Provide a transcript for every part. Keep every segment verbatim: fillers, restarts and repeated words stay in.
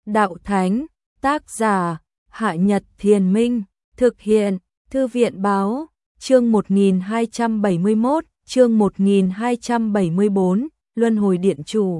Đạo Thánh, tác giả, Hạ Nhật Thiền Minh, thực hiện, Thư viện Báo, chương một nghìn hai trăm bảy mươi mốt, chương một nghìn hai trăm bảy mươi bốn, Luân hồi Điện Chủ.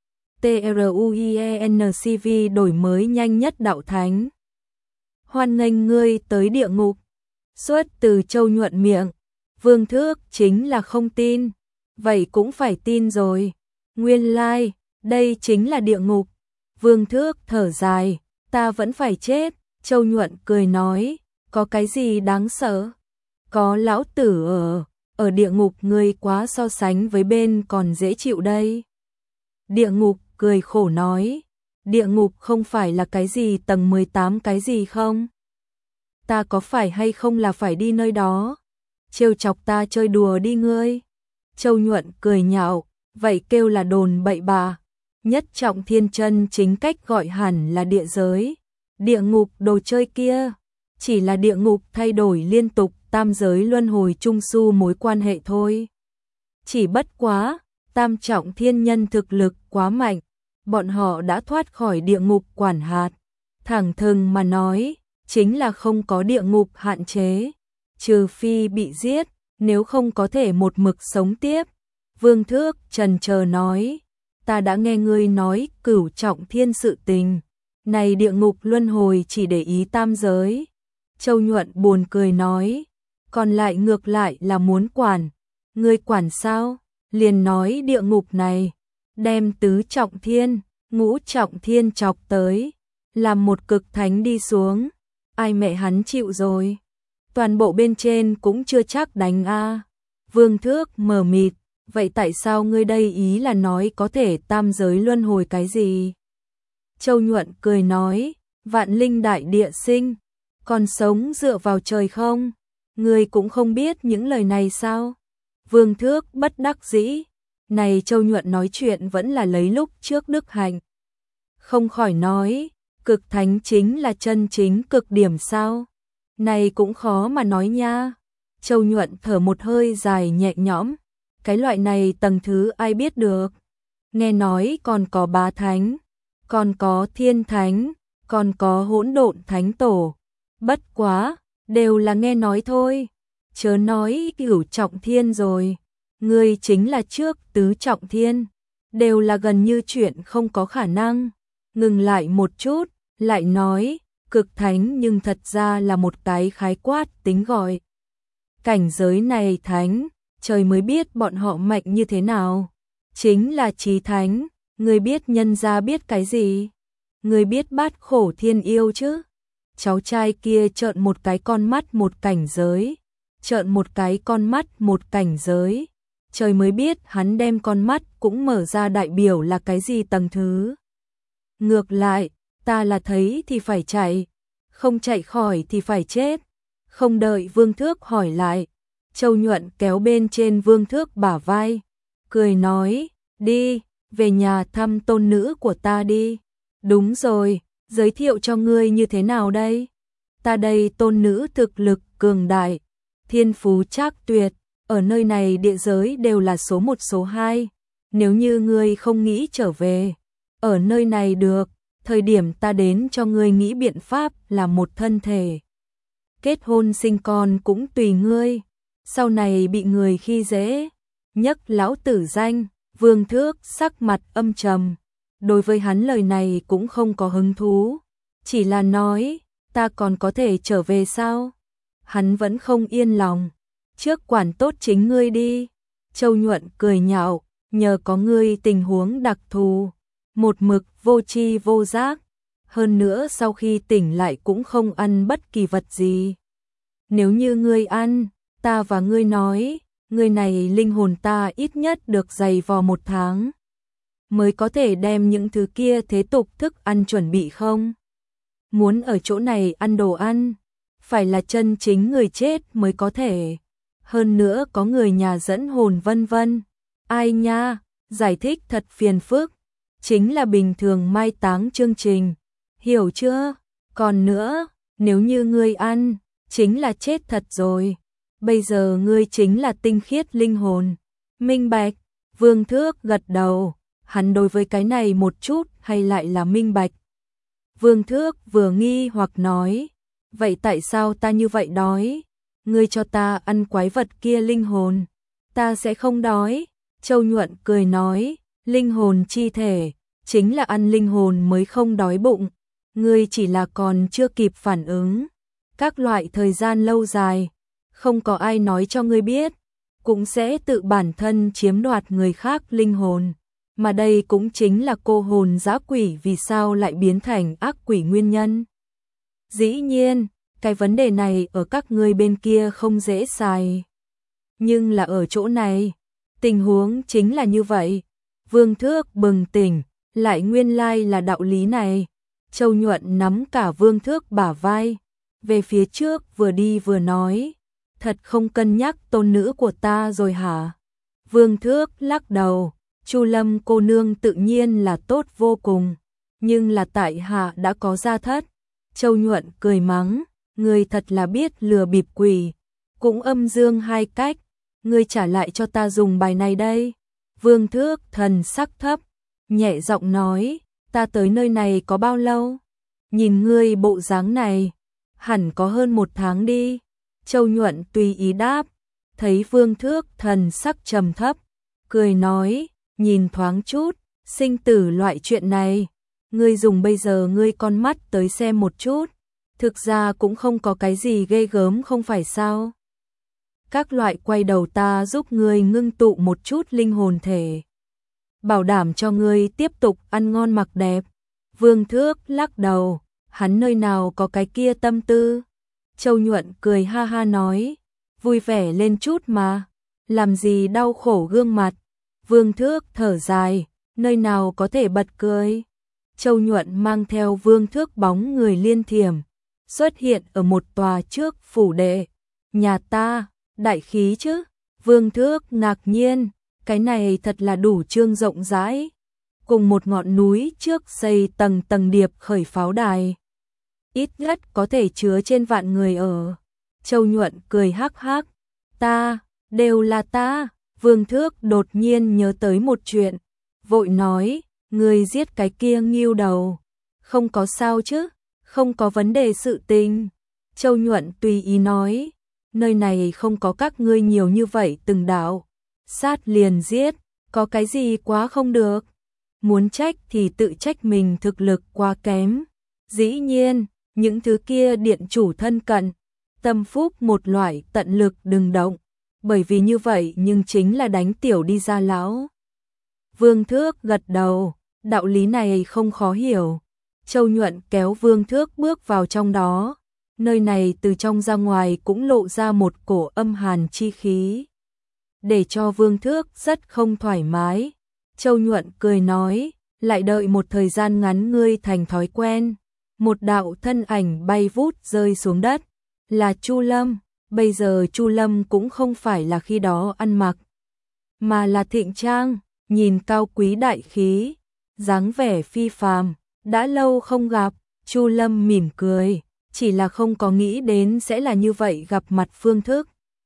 TRUIENCV đổi mới nhanh nhất Đạo Thánh. Hoan nghênh ngươi tới địa ngục. Xuất từ Châu Nhuận miệng, Vương Thước chính là không tin, vậy cũng phải tin rồi. Nguyên lai, like, đây chính là địa ngục. Vương Thước thở dài, ta vẫn phải chết. Châu Nhuận cười nói, có cái gì đáng sợ? Có lão tử ở, ở địa ngục ngươi quá so sánh với bên còn dễ chịu đây. Địa ngục cười khổ nói, địa ngục không phải là cái gì tầng mười tám cái gì không? Ta có phải hay không là phải đi nơi đó? Trêu chọc ta chơi đùa đi ngươi. Châu Nhuận cười nhạo, vậy kêu là đồn bậy bạ. Nhất Trọng Thiên chân chính cách gọi hẳn là địa giới. Địa ngục đồ chơi kia, chỉ là địa ngục thay đổi liên tục, tam giới luân hồi chung su mối quan hệ thôi. Chỉ bất quá, Tam Trọng Thiên nhân thực lực quá mạnh, bọn họ đã thoát khỏi địa ngục quản hạt. Thẳng thừng mà nói, chính là không có địa ngục hạn chế, trừ phi bị giết, nếu không có thể một mực sống tiếp. Vương Thước trần chờ nói, ta đã nghe ngươi nói Cửu Trọng Thiên sự tình, này địa ngục luân hồi chỉ để ý tam giới. Châu Nhuận buồn cười nói, còn lại ngược lại là muốn quản. Ngươi quản sao? Liền nói địa ngục này, đem tứ trọng thiên, ngũ trọng thiên chọc tới, làm một cực thánh đi xuống. Ai mẹ hắn chịu rồi? Toàn bộ bên trên cũng chưa chắc đánh a. Vương Thước mờ mịt, vậy tại sao ngươi đây ý là nói có thể tam giới luân hồi cái gì? Châu Nhuận cười nói, vạn linh đại địa sinh, còn sống dựa vào trời không? Ngươi cũng không biết những lời này sao? Vương Thước bất đắc dĩ, này Châu Nhuận nói chuyện vẫn là lấy lúc trước đức hạnh. Không khỏi nói, cực thánh chính là chân chính cực điểm sao? Này cũng khó mà nói nha. Châu Nhuận thở một hơi dài nhẹ nhõm, cái loại này tầng thứ ai biết được. Nghe nói còn có bá thánh, còn có thiên thánh, còn có hỗn độn thánh tổ. Bất quá, đều là nghe nói thôi. Chớ nói Cửu Trọng Thiên rồi, ngươi chính là trước tứ trọng thiên, đều là gần như chuyện không có khả năng. Ngừng lại một chút, lại nói, cực thánh nhưng thật ra là một cái khái quát tính gọi. Cảnh giới này thánh, trời mới biết bọn họ mạnh như thế nào. Chính là chí thánh, ngươi biết nhân gia biết cái gì? Ngươi biết bát khổ thiên yêu chứ? Cháu trai kia trợn một cái con mắt một cảnh giới, trợn một cái con mắt một cảnh giới. Trời mới biết hắn đem con mắt cũng mở ra đại biểu là cái gì tầng thứ. Ngược lại, ta là thấy thì phải chạy, không chạy khỏi thì phải chết. Không đợi Vương Thước hỏi lại, Châu Nhuận kéo bên trên Vương Thước bả vai, cười nói, đi, về nhà thăm tôn nữ của ta đi. Đúng rồi, giới thiệu cho ngươi như thế nào đây? Ta đây tôn nữ thực lực cường đại, thiên phú trác tuyệt, ở nơi này địa giới đều là số một số hai. Nếu như ngươi không nghĩ trở về, ở nơi này được, thời điểm ta đến cho ngươi nghĩ biện pháp là một thân thể. Kết hôn sinh con cũng tùy ngươi, sau này bị người khi dễ, nhấc lão tử danh. Vương Thước sắc mặt âm trầm, đối với hắn lời này cũng không có hứng thú, chỉ là nói, ta còn có thể trở về sao? Hắn vẫn không yên lòng, trước quản tốt chính ngươi đi. Châu Nhuận cười nhạo, nhờ có ngươi tình huống đặc thù, một mực vô tri vô giác, hơn nữa sau khi tỉnh lại cũng không ăn bất kỳ vật gì. Nếu như ngươi ăn, ta và ngươi nói, ngươi này linh hồn ta ít nhất được dày vò một tháng, mới có thể đem những thứ kia thế tục thức ăn chuẩn bị không? Muốn ở chỗ này ăn đồ ăn, phải là chân chính người chết mới có thể. Hơn nữa có người nhà dẫn hồn vân vân. Ai nha, giải thích thật phiền phức, chính là bình thường mai táng chương trình, hiểu chưa? Còn nữa, nếu như ngươi ăn, chính là chết thật rồi. Bây giờ ngươi chính là tinh khiết linh hồn. Minh bạch, Vương Thước gật đầu, hắn đối với cái này một chút hay lại là minh bạch. Vương Thước vừa nghi hoặc nói, vậy tại sao ta như vậy đói? Ngươi cho ta ăn quái vật kia linh hồn, ta sẽ không đói. Châu Nhuận cười nói, linh hồn chi thể, chính là ăn linh hồn mới không đói bụng. Ngươi chỉ là còn chưa kịp phản ứng. Các loại thời gian lâu dài, không có ai nói cho ngươi biết, cũng sẽ tự bản thân chiếm đoạt người khác linh hồn. Mà đây cũng chính là cô hồn dã quỷ vì sao lại biến thành ác quỷ nguyên nhân. Dĩ nhiên, cái vấn đề này ở các ngươi bên kia không dễ xài. Nhưng là ở chỗ này, tình huống chính là như vậy. Vương Thước bừng tỉnh, lại nguyên lai là đạo lý này. Châu Nhuận nắm cả Vương Thước bả vai, về phía trước vừa đi vừa nói, thật không cân nhắc tôn nữ của ta rồi hả? Vương Thước lắc đầu, Chu Lâm cô nương tự nhiên là tốt vô cùng, nhưng là tại hạ đã có gia thất. Châu Nhuận cười mắng, ngươi thật là biết lừa bịp quỷ, cũng âm dương hai cách, ngươi trả lại cho ta dùng bài này đây. Vương Thước thần sắc thấp, nhẹ giọng nói, ta tới nơi này có bao lâu? Nhìn ngươi bộ dáng này, hẳn có hơn một tháng đi. Châu Nhuận tùy ý đáp, thấy Vương Thước thần sắc trầm thấp, cười nói, nhìn thoáng chút, sinh tử loại chuyện này, ngươi dùng bây giờ ngươi con mắt tới xem một chút, thực ra cũng không có cái gì ghê gớm không phải sao? Các loại quay đầu ta giúp ngươi ngưng tụ một chút linh hồn thể, bảo đảm cho ngươi tiếp tục ăn ngon mặc đẹp. Vương Thước lắc đầu, hắn nơi nào có cái kia tâm tư. Châu Nhuận cười ha ha nói, vui vẻ lên chút mà, làm gì đau khổ gương mặt. Vương Thước thở dài, nơi nào có thể bật cười. Châu Nhuận mang theo Vương Thước bóng người liên thiểm, xuất hiện ở một tòa trước phủ đệ. Nhà ta, đại khí chứ? Vương Thước ngạc nhiên, cái này thật là đủ trương rộng rãi. Cùng một ngọn núi trước xây tầng tầng điệp khởi pháo đài, ít nhất có thể chứa trên vạn người ở. Châu Nhuận cười hắc hắc, ta, đều là ta. Vương Thước đột nhiên nhớ tới một chuyện, vội nói, người giết cái kia ngưu đầu, không có sao chứ, không có vấn đề sự tình. Châu Nhuận tùy ý nói, nơi này không có các ngươi nhiều như vậy từng đạo, sát liền giết, có cái gì quá không được. Muốn trách thì tự trách mình thực lực quá kém. Dĩ nhiên, những thứ kia điện chủ thân cận, tâm phúc một loại tận lực đừng động, bởi vì như vậy nhưng chính là đánh tiểu đi ra lão. Vương Thước gật đầu, đạo lý này không khó hiểu. Châu Nhuận kéo Vương Thước bước vào trong đó, nơi này từ trong ra ngoài cũng lộ ra một cổ âm hàn chi khí, để cho Vương Thước rất không thoải mái. Châu Nhuận cười nói, lại đợi một thời gian ngắn ngươi thành thói quen. Một đạo thân ảnh bay vút rơi xuống đất, là Chu Lâm. Bây giờ Chu Lâm cũng không phải là khi đó ăn mặc, mà là thịnh trang, nhìn cao quý đại khí, dáng vẻ phi phàm. Đã lâu không gặp, Chu Lâm mỉm cười, chỉ là không có nghĩ đến sẽ là như vậy gặp mặt Vương Thước.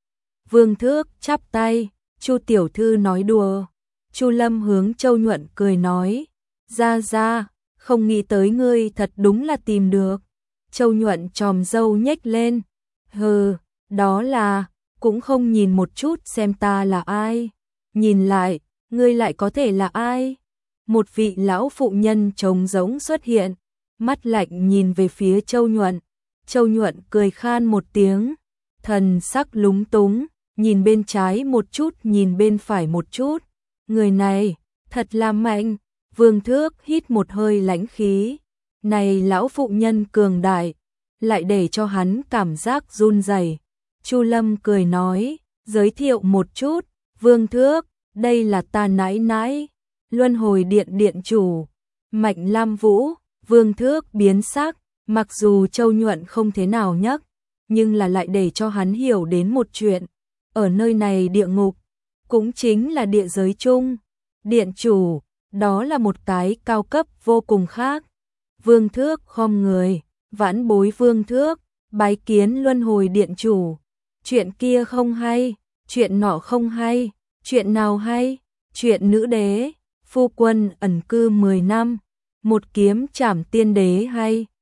Vương Thước chắp tay, Chu tiểu thư nói đùa. Chu Lâm hướng Châu Nhuận cười nói, ra ra, không nghĩ tới ngươi thật đúng là tìm được. Châu Nhuận tròm râu nhếch lên, hừ, đó là, cũng không nhìn một chút xem ta là ai. Nhìn lại, ngươi lại có thể là ai? Một vị lão phụ nhân trống rỗng xuất hiện, mắt lạnh nhìn về phía Châu Nhuận. Châu Nhuận cười khan một tiếng, thần sắc lúng túng, nhìn bên trái một chút nhìn bên phải một chút. Người này, thật là mạnh. Vương Thước hít một hơi lãnh khí. Này lão phụ nhân cường đại, lại để cho hắn cảm giác run rẩy. Chu Lâm cười nói, giới thiệu một chút, Vương Thước, đây là ta nãi nãi, Luân Hồi Điện điện chủ, Mạnh Lam Vũ. Vương Thước biến sắc, mặc dù Châu Nhuận không thế nào nhắc, nhưng là lại để cho hắn hiểu đến một chuyện. Ở nơi này địa ngục, cũng chính là địa giới chung, điện chủ, đó là một cái cao cấp vô cùng khác. Vương Thước khom người, vãn bối Vương Thước, bái kiến Luân Hồi Điện chủ. Chuyện kia không hay, chuyện nọ không hay, chuyện nào hay? Chuyện nữ đế, phu quân ẩn cư mười năm, một kiếm chảm tiên đế hay